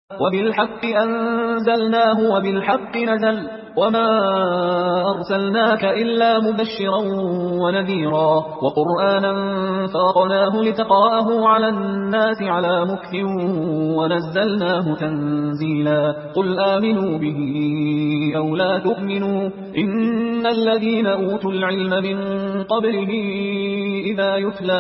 وبالحق أنزلناه وبالحق نزل وما أرسلناك إلا مبشرا ونذيرا وقرآنا فرقناه لتقرأه على الناس على مكث ونزلناه تنزيلا قل آمنوا به أو لا تؤمنوا إن الذين أوتوا العلم من قبله إذا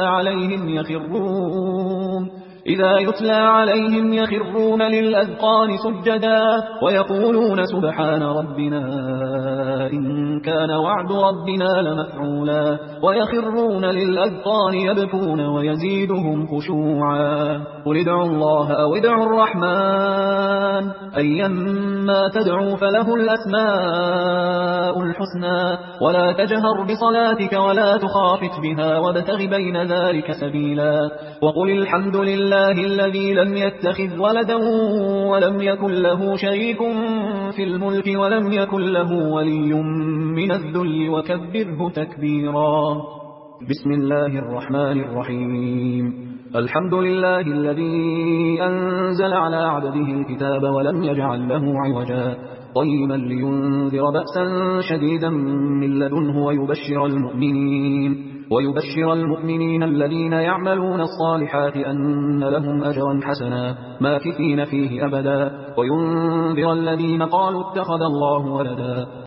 يتلى عليهم يخرون للأذقان سجدا ويقولون سبحان ربنا إن كان وعد ربنا لمفعولا ويخرون للأذقان يبكون ويزيدهم خشوعا قل ادعوا الله أو ادعوا الرحمن أيما تدعوا فله الأسماء الحسنى ولا تجهر بصلاتك ولا تخافت بها وابتغ بين ذلك سبيلا وقل الحمد لله الذي لم يتخذ ولدا ولم يكن له شريك في الملك ولم يكن له ولي من الذل وكبره تكبيرا بسم الله الرحمن الرحيم الحمد لله الذي أنزل على عبده الكتاب ولم يجعل له عوجا قيما لينذر بأسا شديدا من لدنه ويبشر المؤمنين الذين يعملون الصالحات أن لهم أجرا حسنا ماكثين فيه أبدا وينذر الذين قالوا اتخذ الله ولدا